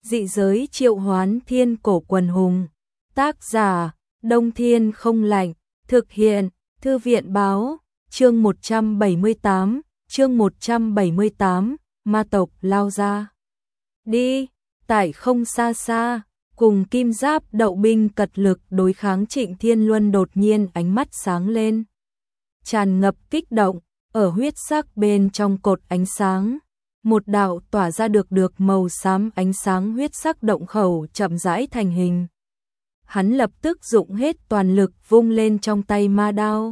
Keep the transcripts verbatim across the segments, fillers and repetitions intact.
Dị giới triệu hoán thiên cổ quần hùng. Tác giả, Đông Thiên không lạnh. Thực hiện, Thư viện báo. Chương một trăm bảy mươi tám, chương một trăm bảy mươi tám, ma tộc lao ra. Đi, tại không xa xa, cùng kim giáp đậu binh cật lực đối kháng Trịnh Thiên Luân đột nhiên ánh mắt sáng lên. Tràn ngập kích động, ở huyết sắc bên trong cột ánh sáng. Một đạo tỏa ra được được màu xám ánh sáng huyết sắc động khẩu chậm rãi thành hình. Hắn lập tức dụng hết toàn lực vung lên trong tay ma đao.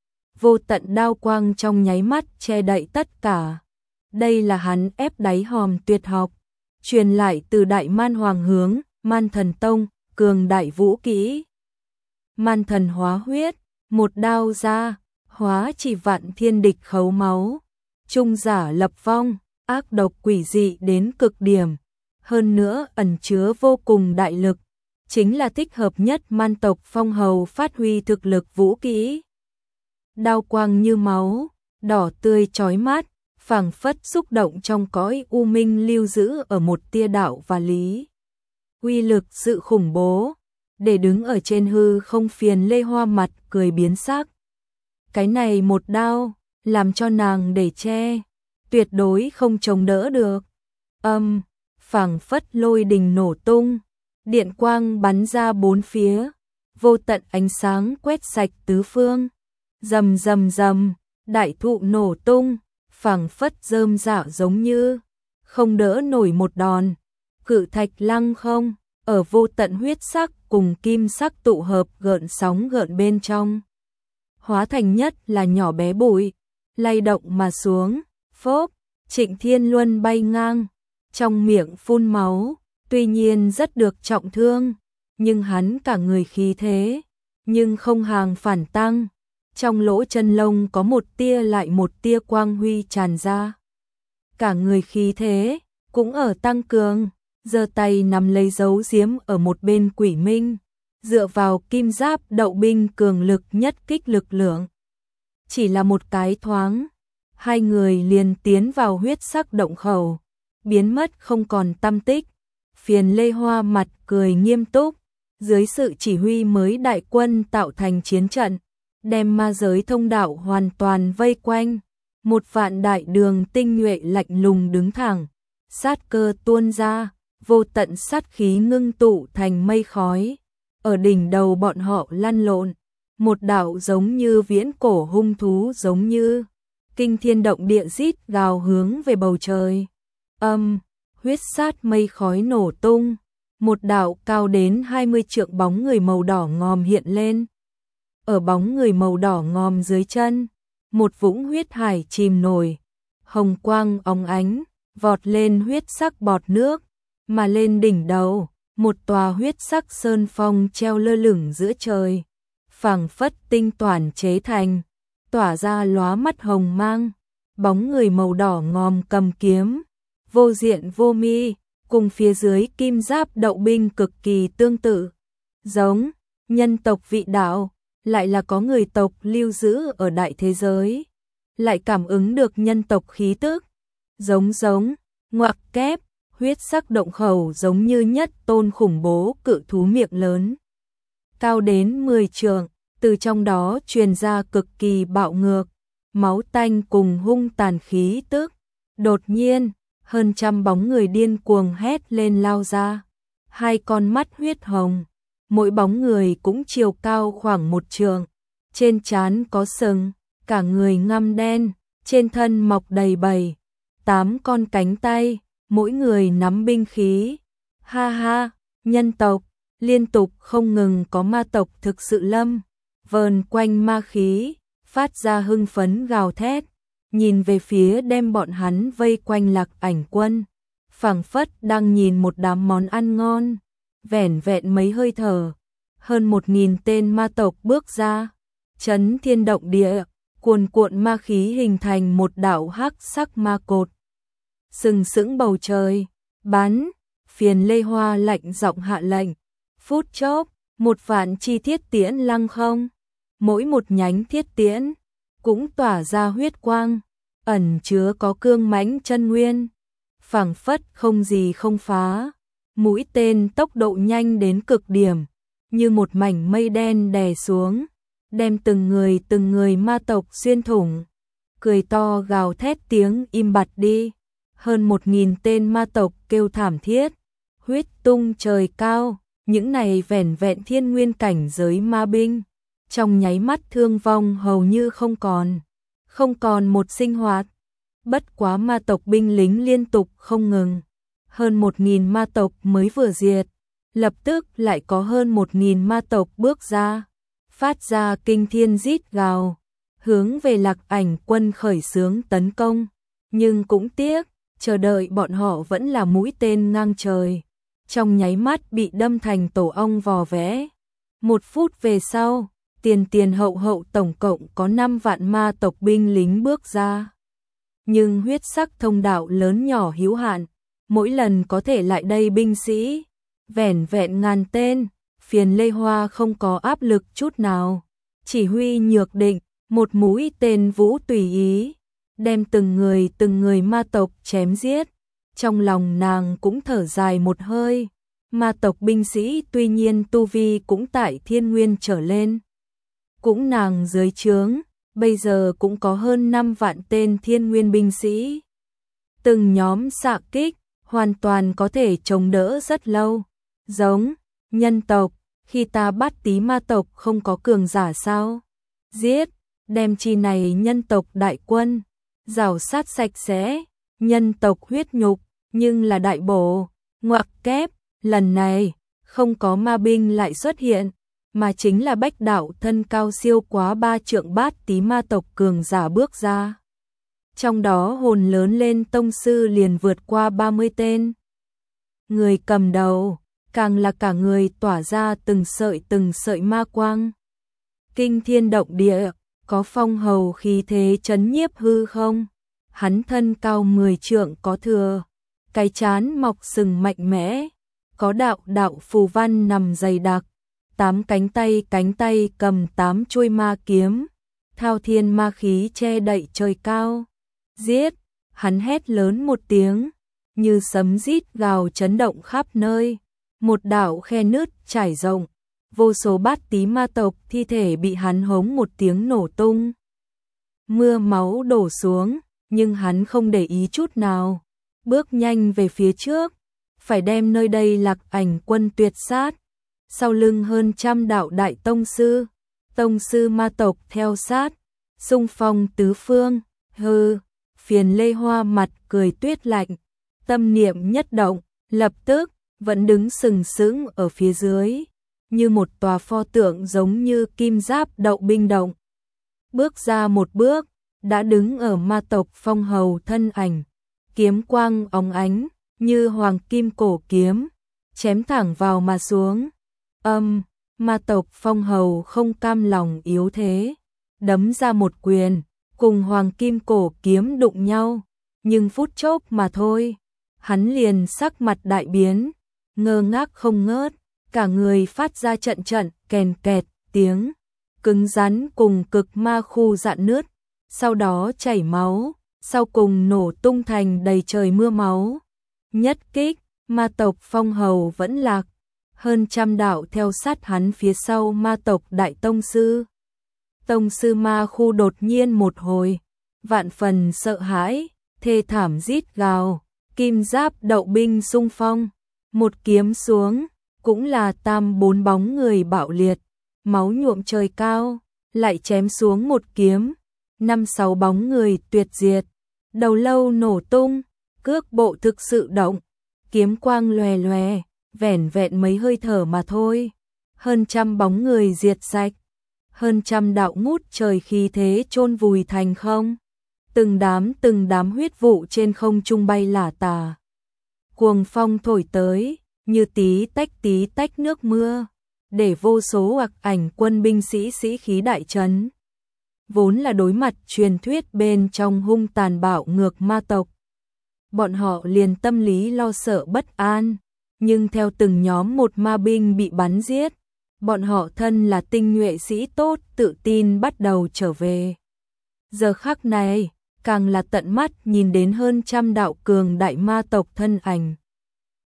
Vô tận đao quang trong nháy mắt che đậy tất cả. Đây là hắn ép đáy hòm tuyệt học, truyền lại từ Đại Man Hoàng hướng, Man Thần Tông, cường đại vũ kỹ. Man thần hóa huyết, một đao ra, hóa chỉ vạn thiên địch khấu máu. Trung giả lập vong, ác độc quỷ dị đến cực điểm. Hơn nữa ẩn chứa vô cùng đại lực, chính là thích hợp nhất man tộc phong hầu phát huy thực lực vũ kỹ. Đao quang như máu, đỏ tươi chói mắt, phảng phất xúc động trong cõi u minh lưu giữ ở một tia đạo và lý. Uy lực sự khủng bố, để đứng ở trên hư không Phiền Lê Hoa mặt cười biến sắc. Cái này một đao, làm cho nàng để che, tuyệt đối không chống đỡ được. Âm, phảng phất lôi đình nổ tung, điện quang bắn ra bốn phía, vô tận ánh sáng quét sạch tứ phương. Rầm rầm rầm, đại thụ nổ tung, phảng phất rơm rạ giống như không đỡ nổi một đòn. Cự thạch lăng không, ở vô tận huyết sắc cùng kim sắc tụ hợp gợn sóng gợn bên trong. Hóa thành nhất là nhỏ bé bụi, lay động mà xuống, phốp, Trịnh Thiên Luân bay ngang, trong miệng phun máu, tuy nhiên rất được trọng thương, nhưng hắn cả người khí thế, nhưng không hàng phản tăng. Trong lỗ chân lông có một tia lại một tia quang huy tràn ra. Cả người khí thế, cũng ở tăng cường, giơ tay nắm lấy dấu giếm ở một bên quỷ minh, dựa vào kim giáp đậu binh cường lực nhất kích lực lượng. Chỉ là một cái thoáng, hai người liền tiến vào huyết sắc động khẩu, biến mất không còn tăm tích. Phiền Lê Hoa mặt cười nghiêm túc, dưới sự chỉ huy mới đại quân tạo thành chiến trận, đem ma giới thông đạo hoàn toàn vây quanh. Một vạn đại đường tinh nhuệ lạnh lùng đứng thẳng, sát cơ tuôn ra, vô tận sát khí ngưng tụ thành mây khói. Ở đỉnh đầu bọn họ lăn lộn, một đạo giống như viễn cổ hung thú giống như kinh thiên động địa rít gào hướng về bầu trời. Âm, huyết sát mây khói nổ tung, một đạo cao đến hai mươi trượng bóng người màu đỏ ngòm hiện lên. Ở bóng người màu đỏ ngòm dưới chân, một vũng huyết hải chìm nổi, hồng quang óng ánh, vọt lên huyết sắc bọt nước, mà lên đỉnh đầu, một tòa huyết sắc sơn phong treo lơ lửng giữa trời, phảng phất tinh toản chế thành, tỏa ra lóa mắt hồng mang. Bóng người màu đỏ ngòm cầm kiếm, vô diện vô mi, cùng phía dưới kim giáp đậu binh cực kỳ tương tự, giống nhân tộc vị đạo. Lại là có người tộc lưu giữ ở đại thế giới, lại cảm ứng được nhân tộc khí tức, giống giống, ngoặc kép, huyết sắc động khẩu giống như nhất tôn khủng bố cự thú miệng lớn, cao đến mười trượng, từ trong đó truyền ra cực kỳ bạo ngược, máu tanh cùng hung tàn khí tức. Đột nhiên, hơn trăm bóng người điên cuồng hét lên lao ra, hai con mắt huyết hồng. Mỗi bóng người cũng chiều cao khoảng một trượng, trên trán có sừng, cả người ngăm đen, trên thân mọc đầy bảy, tám con cánh tay, mỗi người nắm binh khí. Ha ha, nhân tộc, liên tục không ngừng có ma tộc thực sự lâm, vờn quanh ma khí, phát ra hưng phấn gào thét, nhìn về phía đem bọn hắn vây quanh Lạc Ảnh quân, phảng phất đang nhìn một đám món ăn ngon. Vẻn vẹn mấy hơi thở, hơn một nghìn tên ma tộc bước ra, chấn thiên động địa, cuồn cuộn ma khí hình thành một đạo hắc sắc ma cột. Sừng sững bầu trời, bắn, Phiền Lê Hoa lạnh giọng hạ lệnh, phút chốc, một vạn chi thiết tiễn lăng không, mỗi một nhánh thiết tiễn cũng tỏa ra huyết quang, ẩn chứa có cương mãnh chân nguyên, phảng phất không gì không phá. mũi tên tốc độ nhanh đến cực điểm, như một mảnh mây đen đè xuống, đem từng người từng người ma tộc xuyên thủng. Cười to gào thét tiếng im bặt đi, hơn một nghìn tên ma tộc kêu thảm thiết, huyết tung trời cao, những này vẻn vẹn thiên nguyên cảnh giới ma binh, trong nháy mắt thương vong hầu như không còn, không còn một sinh hoạt. Bất quá ma tộc binh lính liên tục không ngừng, hơn một nghìn ma tộc mới vừa diệt, lập tức lại có hơn một nghìn ma tộc bước ra, phát ra kinh thiên rít gào, hướng về Lạc Ảnh quân khởi xướng tấn công, nhưng cũng tiếc, chờ đợi bọn họ vẫn là mũi tên ngang trời, trong nháy mắt bị đâm thành tổ ong vò vẽ. Một phút về sau, tiền tiền hậu hậu tổng cộng có năm vạn ma tộc binh lính bước ra. Nhưng huyết sắc thông đạo lớn nhỏ hữu hạn, mỗi lần có thể lại đây binh sĩ, vẻn vẹn ngàn tên, Phiền Lê Hoa không có áp lực chút nào, chỉ huy nhược định, một mũi tên vũ tùy ý, đem từng người từng người ma tộc chém giết. Trong lòng nàng cũng thở dài một hơi, ma tộc binh sĩ tuy nhiên tu vi cũng tại thiên nguyên trở lên. Cũng nàng dưới trướng, bây giờ cũng có hơn năm vạn tên thiên nguyên binh sĩ. Từng nhóm xạ kích, hoàn toàn có thể chống đỡ rất lâu. Giống, nhân tộc, khi ta bắt tí ma tộc không có cường giả sao? Giết, đem chi này nhân tộc đại quân, rào sát sạch sẽ, nhân tộc huyết nhục, nhưng là đại bổ, ngoặc kép, lần này, không có ma binh lại xuất hiện, mà chính là bách đạo thân cao siêu quá ba trượng bát tí ma tộc cường giả bước ra. Trong đó hồn lớn lên tông sư liền vượt qua ba mươi tên. Người cầm đầu, càng là cả người tỏa ra từng sợi từng sợi ma quang. Kinh thiên động địa, có phong hầu khí thế chấn nhiếp hư không? Hắn thân cao mười trượng có thừa, cái chán mọc sừng mạnh mẽ, có đạo đạo phù văn nằm dày đặc, tám cánh tay cánh tay cầm tám chuôi ma kiếm, thao thiên ma khí che đậy trời cao. Giết, hắn hét lớn một tiếng, như sấm rít gào chấn động khắp nơi, một đạo khe nứt trải rộng, vô số bát tí ma tộc thi thể bị hắn hống một tiếng nổ tung. Mưa máu đổ xuống, nhưng hắn không để ý chút nào, bước nhanh về phía trước, phải đem nơi đây Lạc Ảnh quân tuyệt sát. Sau lưng hơn trăm đạo đại tông sư, tông sư ma tộc theo sát, xung phong tứ phương. Hừ, Phiền Lê Hoa mặt cười tuyết lạnh, tâm niệm nhất động, lập tức vẫn đứng sừng sững ở phía dưới, như một tòa pho tượng giống như kim giáp đậu binh động. Bước ra một bước, đã đứng ở ma tộc phong hầu thân ảnh, kiếm quang óng ánh, như hoàng kim cổ kiếm, chém thẳng vào mà xuống. Âm, ma tộc phong hầu không cam lòng yếu thế, đấm ra một quyền, cùng hoàng kim cổ kiếm đụng nhau, nhưng phút chốc mà thôi, hắn liền sắc mặt đại biến, ngơ ngác không ngớt, cả người phát ra trận trận kèn kẹt tiếng, cứng rắn cùng cực ma khu rạn nứt, sau đó chảy máu, sau cùng nổ tung thành đầy trời mưa máu. Nhất kích, ma tộc phong hầu vẫn lạc, hơn trăm đạo theo sát hắn phía sau ma tộc đại tông sư. Tông sư ma khu đột nhiên một hồi, vạn phần sợ hãi, thê thảm rít gào, kim giáp đậu binh xung phong, một kiếm xuống, cũng là tam bốn bóng người bạo liệt, máu nhuộm trời cao, lại chém xuống một kiếm, năm sáu bóng người tuyệt diệt, đầu lâu nổ tung, cước bộ thực sự động, kiếm quang lòe lòe, vẻn vẹn mấy hơi thở mà thôi, hơn trăm bóng người diệt sạch, hơn trăm đạo ngút trời khí thế chôn vùi thành không, từng đám từng đám huyết vụ trên không trung bay lả tả, cuồng phong thổi tới, như tí tách tí tách nước mưa, để vô số Lạc Ảnh quân binh sĩ sĩ khí đại chấn. Vốn là đối mặt truyền thuyết bên trong hung tàn bạo ngược ma tộc, bọn họ liền tâm lý lo sợ bất an, nhưng theo từng nhóm một ma binh bị bắn giết, bọn họ thân là tinh nhuệ sĩ tốt tự tin bắt đầu trở về. Giờ khắc này, càng là tận mắt nhìn đến hơn trăm đạo cường đại ma tộc thân ảnh.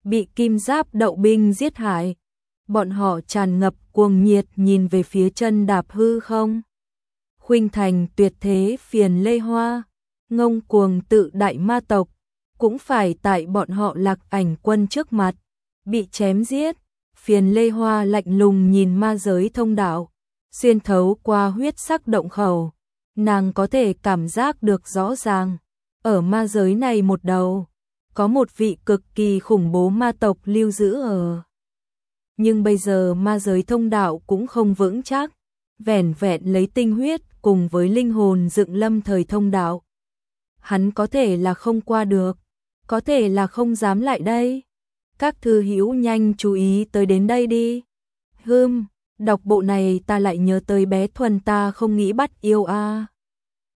bị kim giáp đậu binh giết hại. Bọn họ tràn ngập cuồng nhiệt nhìn về phía chân đạp hư không. Khuynh thành tuyệt thế phiền Lê Hoa, ngông cuồng tự đại ma tộc, cũng phải tại bọn họ Lạc Ảnh quân trước mặt, bị chém giết. Phiền Lê Hoa lạnh lùng nhìn ma giới thông đạo, xuyên thấu qua huyết sắc động khẩu, nàng có thể cảm giác được rõ ràng, ở ma giới này một đầu, có một vị cực kỳ khủng bố ma tộc lưu giữ ở. Nhưng bây giờ ma giới thông đạo cũng không vững chắc, vẻn vẹn lấy tinh huyết cùng với linh hồn dựng lâm thời thông đạo. Hắn có thể là không qua được, có thể là không dám lại đây. Các thư hữu nhanh chú ý tới đến đây đi. Hừm, đọc bộ này ta lại nhớ tới bé Thuần ta không nghĩ bắt yêu a. À.